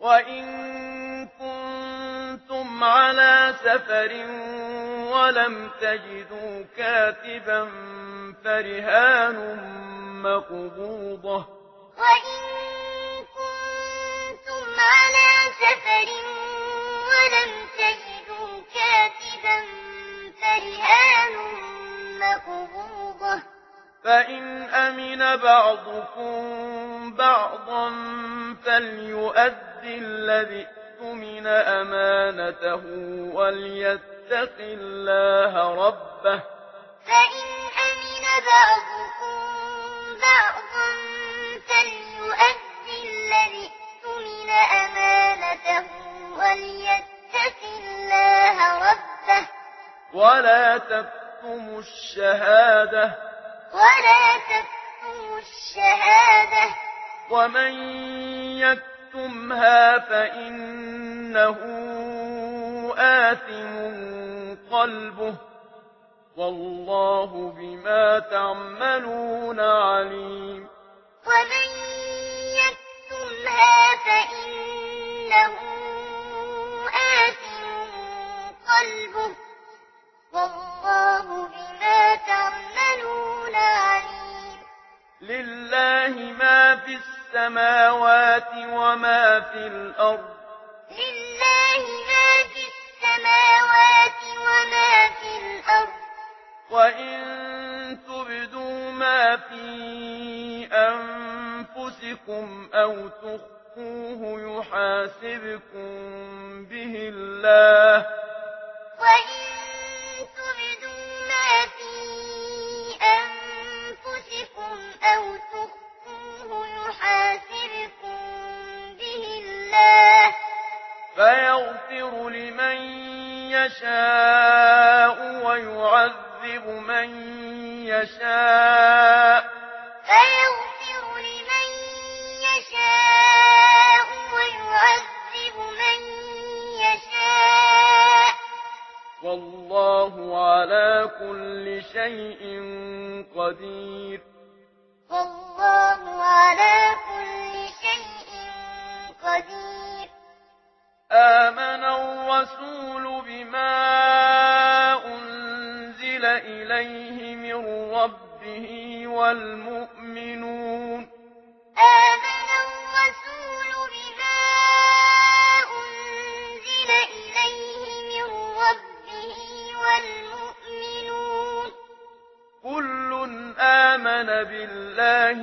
وَإِن كُنتُمْ عَلَىٰ سَفَرٍ وَلَمْ تَجِدُوا كَاتِبًا فَرِهَانٌ مَّقْبُوضَةٌ ۖ فَإِنْ أَمِنَ بَعْضُكُم بَعْضًا فَلْيُؤَدِّ الَّذِي اؤْتُمِنَ أَمَانَتَهُ وَلْيَتَّقِ اللَّهَ رَبَّهُ ۗ وَلَا تَكْتُمُوا الشَّهَادَةَ ۚ وَمَن يَكْتُمْهَا فَإِنَّهُ آثِمٌ قَلْبُهُ ۗ وَاللَّهُ بِمَا تَعْمَلُونَ عَلِيمٌ وَمَن يَكْتُمْهَا فَإِنَّهُ آثِمٌ قَلْبُهُ ۗ وَاللَّهُ بِمَا تَعْمَلُونَ عَلِيمٌ لِّلَّهِ مَا فِي السَّمَاوَاتِ وَمَا فِي الْأَرْضِ ۚ وَإِن تُبْدُوا مَا فِي أَنفُسِكُمْ أَوْ تُخْفُوهُ يُحَاسِبْكُم بِهِ اللَّهُ ۖ فَيَغْفِرُ لِمَن يَشَاءُ وَيُعَذِّبُ مَن يَشَاءُ ۗ وَاللَّهُ عَلَىٰ كُلِّ شَيْءٍ قَدِيرٌ آمَنَ الرَّسُولُ بِمَا أُنزِلَ إِلَيْهِ مِن رَّبِّهِ وَالْمُؤْمِنُونَ كُلٌّ آمَنَ بِاللَّهِ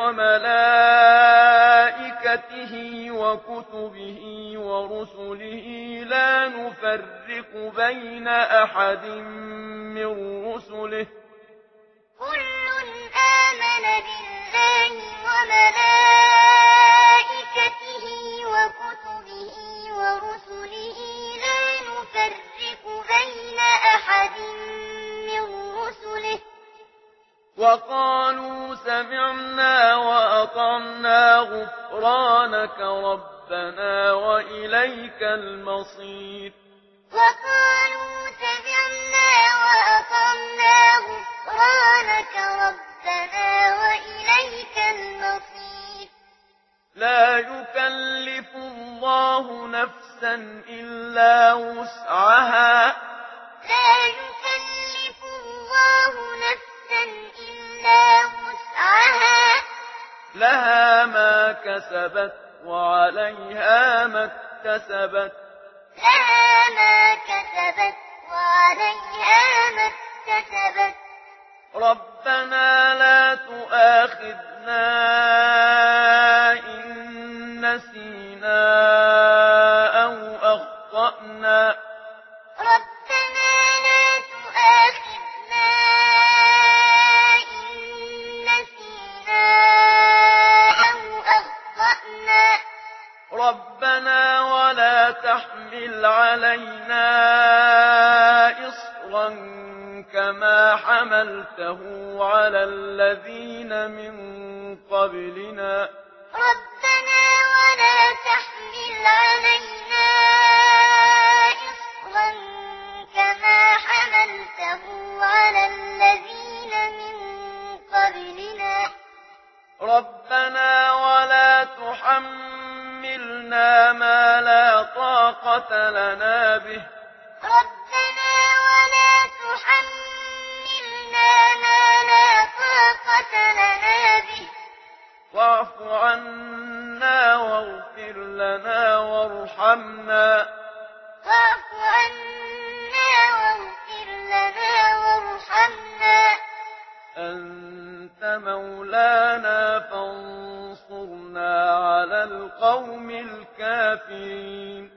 وَمَلَائِكَتِهِ وَكُتُبِهِ وَرُسُلِهِ لَا نُفَرِّقُ بَيْنَ أَحَدٍ مِّن رُّسُلِهِ ۚ وَقَالُوا سَمِعْنَا وَأَطَعْنَا غُفْرَانَكَ رَبَّنَا وَإِلَيْكَ الْمَصِيرُ لَا يُكَلِّفُ اللَّهُ نَفْسًا إِلَّا وُسْعَهَا ۚ لَهَا مَا كَسَبَتْ وَعَلَيْهَا مَا اكْتَسَبَتْ ۗ رَبَّنَا لَا تُؤَاخِذْنَا إِن نَّسِينَا أَوْ أَخْطَأْنَا ۚ رَبَّنَا وَلَا تَحْمِلْ عَلَيْنَا إِصْرًا كَمَا حَمَلْتَهُ عَلَى الَّذِينَ مِن قَبْلِنَا رَبَّنَا وَلَا تُحَمِّلْنَا تحملنا ما لا طاقة لنا به ربنا ولا تحملنا ما لا طاقة لنا به واعف عنا واغفر لنا وارحمنا واعف عنا واغفر لنا وارحمنا أنت مولانا فانصرنا على القوم الكافرين